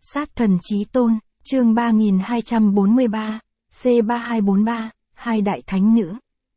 Sát thần chí tôn, chương 3243, C3243, hai đại thánh nữ.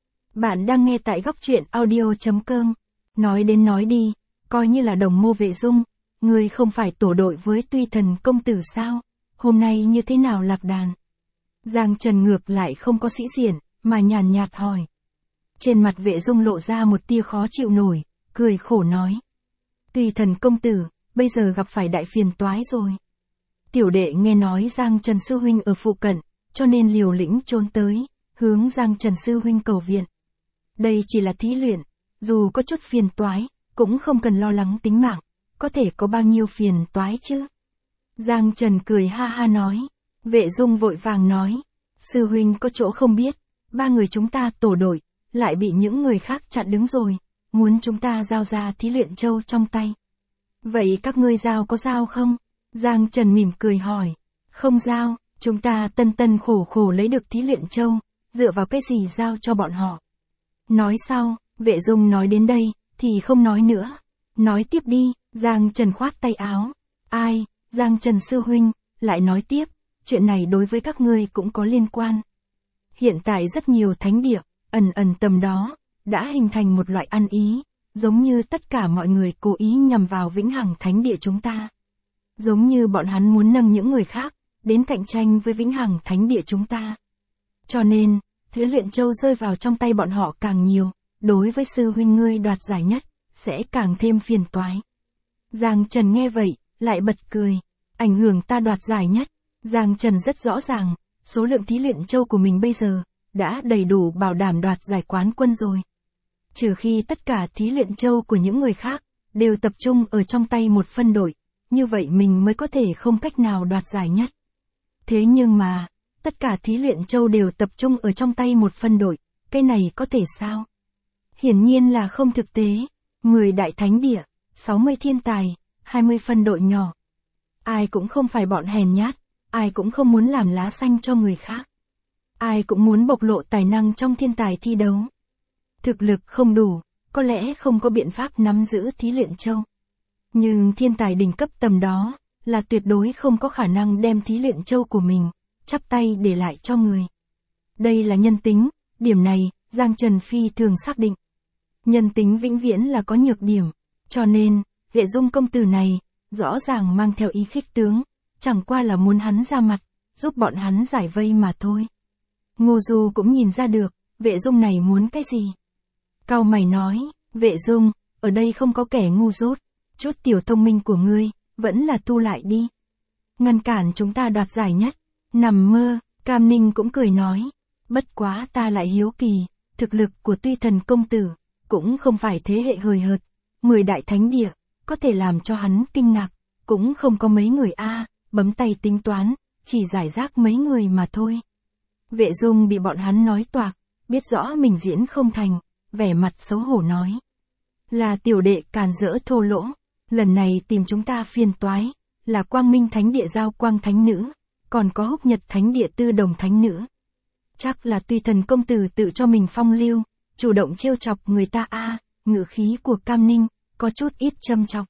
Bạn đang nghe tại góc truyện audio.com. Nói đến nói đi, coi như là đồng mô Vệ Dung, ngươi không phải tổ đội với Tuy Thần công tử sao? Hôm nay như thế nào lạc đàn? Giang Trần ngược lại không có sĩ diện, mà nhàn nhạt hỏi. Trên mặt Vệ Dung lộ ra một tia khó chịu nổi, cười khổ nói. Tuy Thần công tử, bây giờ gặp phải đại phiền toái rồi. Tiểu đệ nghe nói Giang Trần sư huynh ở phụ cận, cho nên liều lĩnh trốn tới, hướng Giang Trần sư huynh cầu viện. Đây chỉ là thí luyện, dù có chút phiền toái, cũng không cần lo lắng tính mạng, có thể có bao nhiêu phiền toái chứ. Giang Trần cười ha ha nói. Vệ Dung vội vàng nói. Sư huynh có chỗ không biết, ba người chúng ta tổ đội, lại bị những người khác chặn đứng rồi, muốn chúng ta giao ra thí luyện châu trong tay. Vậy các ngươi giao có giao không? Giang Trần mỉm cười hỏi. Không giao, chúng ta tân tân khổ khổ lấy được thí luyện châu, dựa vào cái gì giao cho bọn họ? Nói sau, Vệ Dung nói đến đây, thì không nói nữa. Nói tiếp đi, Giang Trần khoát tay áo. Ai, Giang Trần sư huynh, lại nói tiếp, chuyện này đối với các ngươi cũng có liên quan. Hiện tại rất nhiều thánh địa, ẩn ẩn tầm đó, đã hình thành một loại ăn ý, giống như tất cả mọi người cố ý nhằm vào vĩnh hằng thánh địa chúng ta. Giống như bọn hắn muốn nâng những người khác, đến cạnh tranh với vĩnh hằng thánh địa chúng ta. Cho nên, thí luyện châu rơi vào trong tay bọn họ càng nhiều, đối với sư huynh ngươi đoạt giải nhất, sẽ càng thêm phiền toái. Giang Trần nghe vậy, lại bật cười. Ảnh hưởng ta đoạt giải nhất. Giang Trần rất rõ ràng, số lượng thí luyện châu của mình bây giờ, đã đầy đủ bảo đảm đoạt giải quán quân rồi. Trừ khi tất cả thí luyện châu của những người khác, đều tập trung ở trong tay một phân đội, như vậy mình mới có thể không cách nào đoạt giải nhất. Thế nhưng mà, tất cả thí luyện châu đều tập trung ở trong tay một phân đội, cái này có thể sao? Hiển nhiên là không thực tế. 10 đại thánh địa, 60 thiên tài, 20 phân đội nhỏ. Ai cũng không phải bọn hèn nhát, ai cũng không muốn làm lá xanh cho người khác. Ai cũng muốn bộc lộ tài năng trong thiên tài thi đấu. Thực lực không đủ, có lẽ không có biện pháp nắm giữ thí luyện châu. Nhưng thiên tài đỉnh cấp tầm đó, là tuyệt đối không có khả năng đem thí luyện châu của mình, chắp tay để lại cho người. Đây là nhân tính, điểm này, Giang Trần phi thường xác định. Nhân tính vĩnh viễn là có nhược điểm, cho nên, Vệ Dung công tử này, rõ ràng mang theo ý khích tướng, chẳng qua là muốn hắn ra mặt, giúp bọn hắn giải vây mà thôi. Ngô Du cũng nhìn ra được, Vệ Dung này muốn cái gì. Cau mày nói, Vệ Dung, ở đây không có kẻ ngu dốt, chút tiểu thông minh của ngươi, vẫn là tu lại đi. Ngăn cản chúng ta đoạt giải nhất, nằm mơ. Cam Ninh cũng cười nói, bất quá ta lại hiếu kỳ, thực lực của Tuy Thần công tử, cũng không phải thế hệ hời hợt, 10 đại thánh địa, có thể làm cho hắn kinh ngạc, cũng không có mấy người bấm tay tính toán, chỉ giải rác mấy người mà thôi. Vệ Dung bị bọn hắn nói toạc, biết rõ mình diễn không thành, vẻ mặt xấu hổ nói. Là tiểu đệ càn rỡ thô lỗ, lần này tìm chúng ta phiền toái, là Quang Minh thánh địa Giao Quang thánh nữ, còn có Húc Nhật thánh địa Tư Đồng thánh nữ. Chắc là Tuy Thần công tử tự cho mình phong lưu, chủ động trêu chọc người ta ngữ khí của Cam Ninh, có chút ít châm chọc.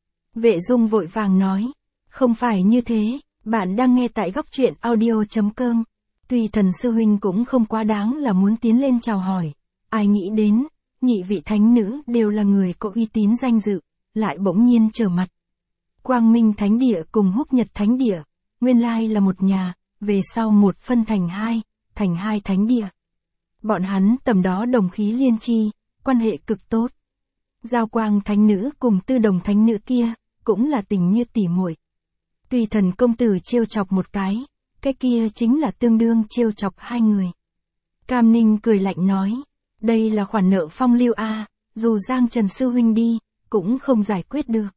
Vệ Dung vội vàng nói, không phải như thế, bạn đang nghe tại góc truyện audio.com. Tuy Thần sư huynh cũng không quá đáng là muốn tiến lên chào hỏi, ai nghĩ đến, nhị vị thánh nữ đều là người có uy tín danh dự, lại bỗng nhiên trở mặt. Quang Minh thánh địa cùng Húc Nhật thánh địa, nguyên lai là một nhà, về sau một phân thành hai thánh địa. Bọn hắn tầm đó đồng khí liên chi, quan hệ cực tốt. Giao Quang thánh nữ cùng Tư Đồng thánh nữ kia, cũng là tình như tỉ muội. Tuy Thần công tử trêu chọc một cái kia chính là tương đương trêu chọc hai người. Cam Ninh cười lạnh nói, đây là khoản nợ phong lưu dù Giang Trần sư huynh đi, cũng không giải quyết được.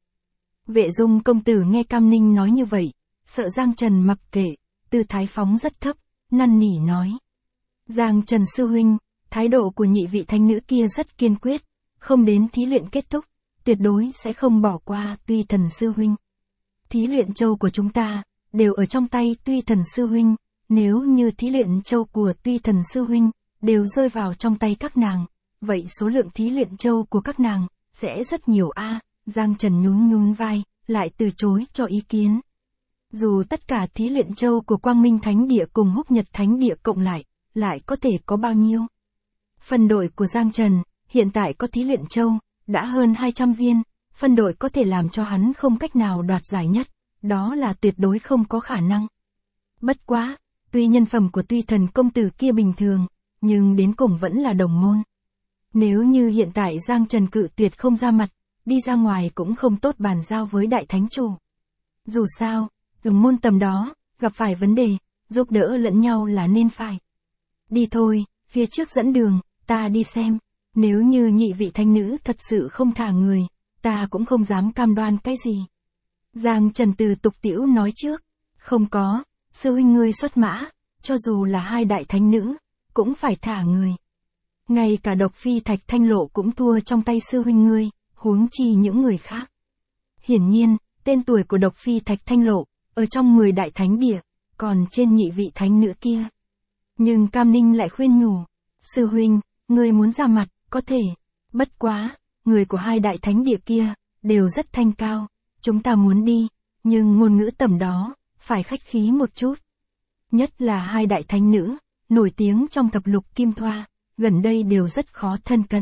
Vệ Dung công tử nghe Cam Ninh nói như vậy, sợ Giang Trần mặc kệ, tư thái phóng rất thấp, năn nỉ nói. Giang Trần sư huynh, thái độ của nhị vị thánh nữ kia rất kiên quyết, không đến thí luyện kết thúc, tuyệt đối sẽ không bỏ qua Tuy Thần sư huynh. Thí luyện châu của chúng ta, đều ở trong tay Tuy Thần sư huynh, nếu như thí luyện châu của Tuy Thần sư huynh, đều rơi vào trong tay các nàng, vậy số lượng thí luyện châu của các nàng, sẽ rất nhiều Giang Trần nhún nhún vai, lại từ chối cho ý kiến. Dù tất cả thí luyện châu của Quang Minh Thánh Địa cùng Húc Nhật Thánh Địa cộng lại có thể có bao nhiêu? Phân đội của Giang Trần, hiện tại có thí luyện châu, đã hơn 200 viên, phân đội có thể làm cho hắn không cách nào đoạt giải nhất, đó là tuyệt đối không có khả năng. Bất quá, tuy nhân phẩm của Tuy Thần công tử kia bình thường, nhưng đến cùng vẫn là đồng môn. Nếu như hiện tại Giang Trần cự tuyệt không ra mặt, đi ra ngoài cũng không tốt bàn giao với đại thánh chủ. Dù sao, đồng môn tầm đó, gặp phải vấn đề, giúp đỡ lẫn nhau là nên phải. Đi thôi, phía trước dẫn đường, ta đi xem. Nếu như nhị vị thánh nữ thật sự không thả người, ta cũng không dám cam đoan cái gì. Giang Trần từ tục tĩu nói trước. Không có, sư huynh ngươi xuất mã, cho dù là hai đại thánh nữ, cũng phải thả người. Ngay cả Độc Phi Thạch Thanh Lộ cũng thua trong tay sư huynh ngươi, huống chi những người khác. Hiển nhiên, tên tuổi của Độc Phi Thạch Thanh Lộ, ở trong 10 đại thánh địa, còn trên nhị vị thánh nữ kia. Nhưng Cam Ninh lại khuyên nhủ, sư huynh, ngươi muốn ra mặt, có thể. Bất quá, người của hai đại thánh địa kia, đều rất thanh cao, chúng ta muốn đi, nhưng ngôn ngữ tầm đó, phải khách khí một chút. Nhất là hai đại thánh nữ, nổi tiếng trong thập lục kim thoa, gần đây đều rất khó thân cận.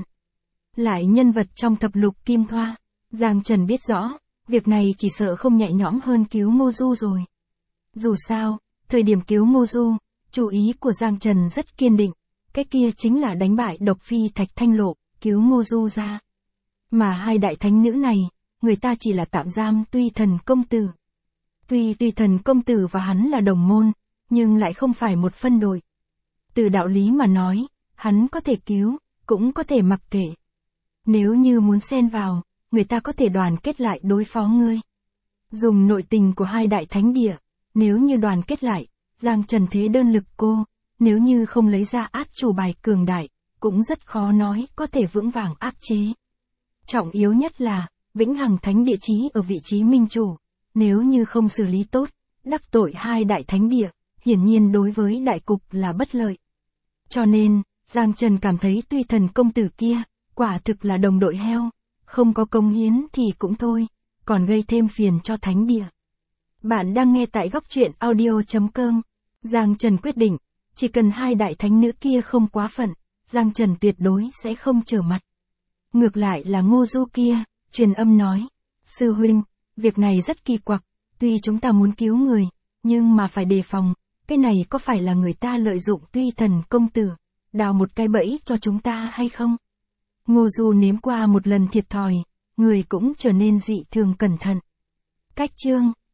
Lại nhân vật trong thập lục kim thoa, Giang Trần biết rõ, việc này chỉ sợ không nhẹ nhõm hơn cứu Ngô Du rồi. Dù sao, thời điểm cứu Ngô Du, chủ ý của Giang Trần rất kiên định, cái kia chính là đánh bại Độc Phi Thạch Thanh Lộ, cứu Ngô Du ra. Mà hai đại thánh nữ này, người ta chỉ là tạm giam Tuy Thần công tử. Tuy Tuy Thần công tử và hắn là đồng môn, nhưng lại không phải một phân đội. Từ đạo lý mà nói, hắn có thể cứu, cũng có thể mặc kệ. Nếu như muốn xen vào, người ta có thể đoàn kết lại đối phó ngươi. Dùng nội tình của hai đại thánh địa, nếu như đoàn kết lại, Giang Trần thế đơn lực cô, nếu như không lấy ra át chủ bài cường đại, cũng rất khó nói có thể vững vàng áp chế. Trọng yếu nhất là, vĩnh hằng thánh địa chí ở vị trí minh chủ, nếu như không xử lý tốt, đắc tội hai đại thánh địa, hiển nhiên đối với đại cục là bất lợi. Cho nên, Giang Trần cảm thấy Tuy Thần công tử kia, quả thực là đồng đội heo, không có công hiến thì cũng thôi, còn gây thêm phiền cho thánh địa. Bạn đang nghe tại góc truyện audio.com. Giang Trần quyết định, chỉ cần hai đại thánh nữ kia không quá phận, Giang Trần tuyệt đối sẽ không trở mặt. Ngược lại là Ngô Du kia, truyền âm nói, sư huynh, việc này rất kỳ quặc, tuy chúng ta muốn cứu người, nhưng mà phải đề phòng, cái này có phải là người ta lợi dụng Tuy Thần công tử, đào một cái bẫy cho chúng ta hay không? Ngô Du nếm qua một lần thiệt thòi, người cũng trở nên dị thường cẩn thận. Cách chương